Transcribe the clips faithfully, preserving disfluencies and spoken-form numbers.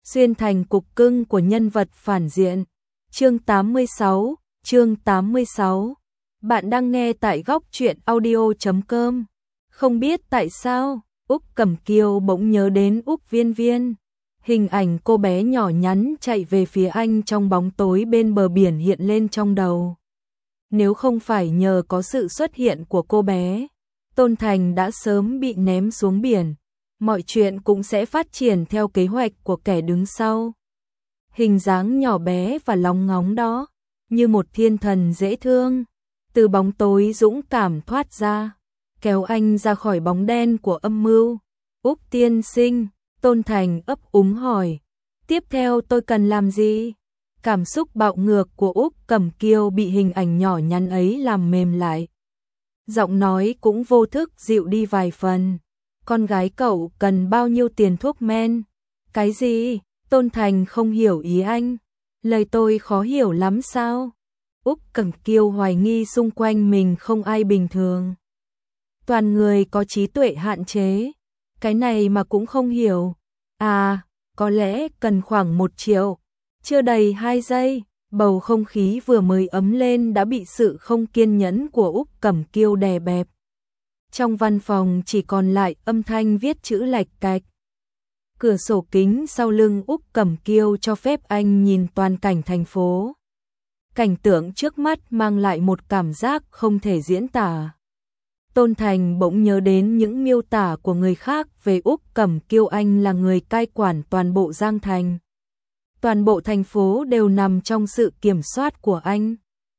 xuyên thành cục cưng của nhân vật phản diện. Chương tám mươi sáu, chương tám mươi sáu. Bạn đang nghe tại góc truyện audio chấm com. Không biết tại sao, Úc Cẩm Kiều bỗng nhớ đến Úc Viên Viên. Hình ảnh cô bé nhỏ nhắn chạy về phía anh trong bóng tối bên bờ biển hiện lên trong đầu. Nếu không phải nhờ có sự xuất hiện của cô bé, Tôn Thành đã sớm bị ném xuống biển. Mọi chuyện cũng sẽ phát triển theo kế hoạch của kẻ đứng sau. Hình dáng nhỏ bé và lóng ngóng đó, như một thiên thần dễ thương, từ bóng tối dũng cảm thoát ra, kéo anh ra khỏi bóng đen của âm mưu. Úc tiên sinh, Tôn Thành ấp úng hỏi, tiếp theo tôi cần làm gì? Cảm xúc bạo ngược của Úc Cẩm Kiều bị hình ảnh nhỏ nhắn ấy làm mềm lại. Giọng nói cũng vô thức dịu đi vài phần. Con gái cậu cần bao nhiêu tiền thuốc men? Cái gì? Tôn Thành không hiểu ý anh. Lời tôi khó hiểu lắm sao? Úc Cẩm Kiều hoài nghi xung quanh mình không ai bình thường. Toàn người có trí tuệ hạn chế. Cái này mà cũng không hiểu. À, có lẽ cần khoảng một triệu. Chưa đầy hai giây, bầu không khí vừa mới ấm lên đã bị sự không kiên nhẫn của Úc Cẩm Kiều đè bẹp. Trong văn phòng chỉ còn lại âm thanh viết chữ lạch cạch. Cửa sổ kính sau lưng Úc Cẩm Kiều cho phép anh nhìn toàn cảnh thành phố. Cảnh tượng trước mắt mang lại một cảm giác không thể diễn tả. Tôn Thành bỗng nhớ đến những miêu tả của người khác về Úc Cẩm Kiều, anh là người cai quản toàn bộ Giang Thành. Toàn bộ thành phố đều nằm trong sự kiểm soát của anh,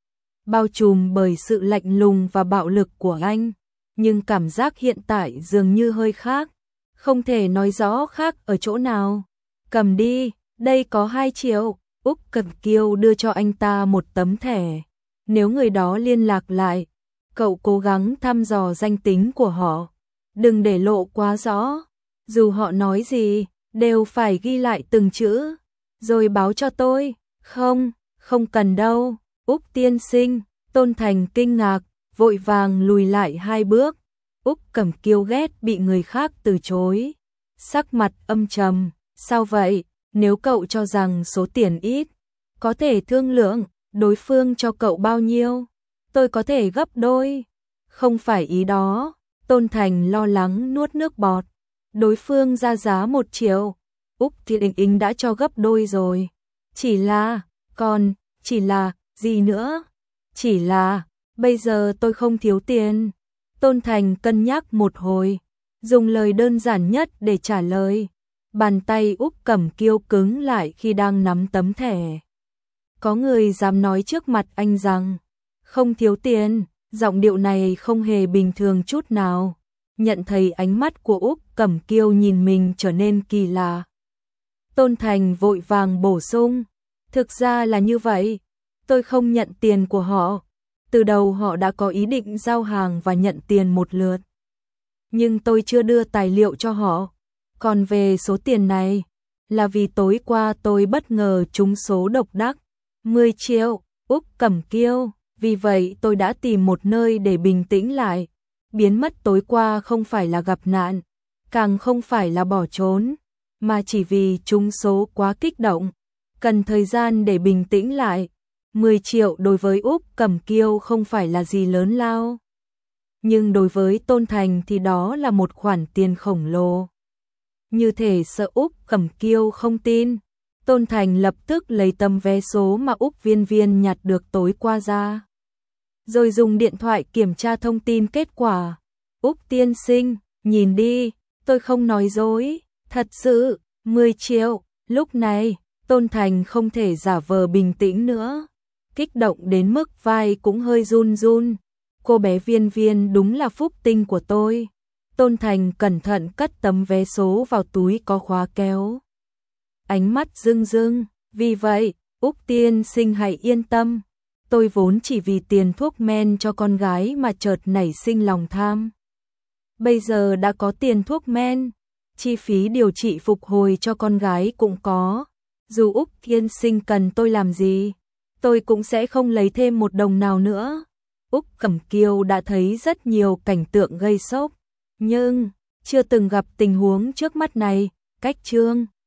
bao trùm bởi sự lạnh lùng và bạo lực của anh. Nhưng cảm giác hiện tại dường như hơi khác, không thể nói rõ khác ở chỗ nào. Cầm đi, đây có hai triệu. Úc Cẩm Kiều đưa cho anh ta một tấm thẻ. Nếu người đó liên lạc lại, cậu cố gắng thăm dò danh tính của họ. Đừng để lộ quá rõ. Dù họ nói gì, đều phải ghi lại từng chữ, rồi báo cho tôi. Không, không cần đâu, Úc tiên sinh. Tôn Thành kinh ngạc, vội vàng lùi lại hai bước. Úc Cẩm Kiều ghét bị người khác từ chối. Sắc mặt âm trầm, sao vậy? Nếu cậu cho rằng số tiền ít, có thể thương lượng, đối phương cho cậu bao nhiêu? Tôi có thể gấp đôi. Không phải ý đó. Tôn Thành lo lắng nuốt nước bọt. Đối phương ra giá một triệu. Úc thì định ính đã cho gấp đôi rồi. Chỉ là, còn, chỉ là, gì nữa? Chỉ là, bây giờ tôi không thiếu tiền. Tôn Thành cân nhắc một hồi, dùng lời đơn giản nhất để trả lời. Bàn tay Úc Cẩm Kiều cứng lại khi đang nắm tấm thẻ. Có người dám nói trước mặt anh rằng không thiếu tiền? Giọng điệu này không hề bình thường chút nào. Nhận thấy ánh mắt của Úc Cẩm Kiều nhìn mình trở nên kỳ lạ, Tôn Thành vội vàng bổ sung, thực ra là như vậy, tôi không nhận tiền của họ. Từ đầu họ đã có ý định giao hàng và nhận tiền một lượt, nhưng tôi chưa đưa tài liệu cho họ. Còn về số tiền này, là vì tối qua tôi bất ngờ trúng số độc đắc, mười triệu. Úc Cẩm Kiều, vì vậy tôi đã tìm một nơi để bình tĩnh lại. Biến mất tối qua không phải là gặp nạn, càng không phải là bỏ trốn, mà chỉ vì trúng số quá kích động, cần thời gian để bình tĩnh lại. mười triệu đối với Úc Cẩm Kiều không phải là gì lớn lao, nhưng đối với Tôn Thành thì đó là một khoản tiền khổng lồ. Như thể sợ Úc Cẩm Kiều không tin, Tôn Thành lập tức lấy tấm vé số mà Úc Viên Viên nhặt được tối qua ra, rồi dùng điện thoại kiểm tra thông tin kết quả. Úc tiên sinh, nhìn đi, tôi không nói dối, thật sự, mười triệu. Lúc này, Tôn Thành không thể giả vờ bình tĩnh nữa, kích động đến mức vai cũng hơi run run. Cô bé Viên Viên đúng là phúc tinh của tôi. Tôn Thành cẩn thận cất tấm vé số vào túi có khóa kéo. Ánh mắt rưng rưng, vì vậy, Úc tiên sinh hãy yên tâm. Tôi vốn chỉ vì tiền thuốc men cho con gái mà chợt nảy sinh lòng tham. Bây giờ đã có tiền thuốc men, chi phí điều trị phục hồi cho con gái cũng có. Dù Úc tiên sinh cần tôi làm gì, tôi cũng sẽ không lấy thêm một đồng nào nữa. Úc Cẩm Kiều đã thấy rất nhiều cảnh tượng gây sốc, nhưng chưa từng gặp tình huống trước mắt này. Cách chương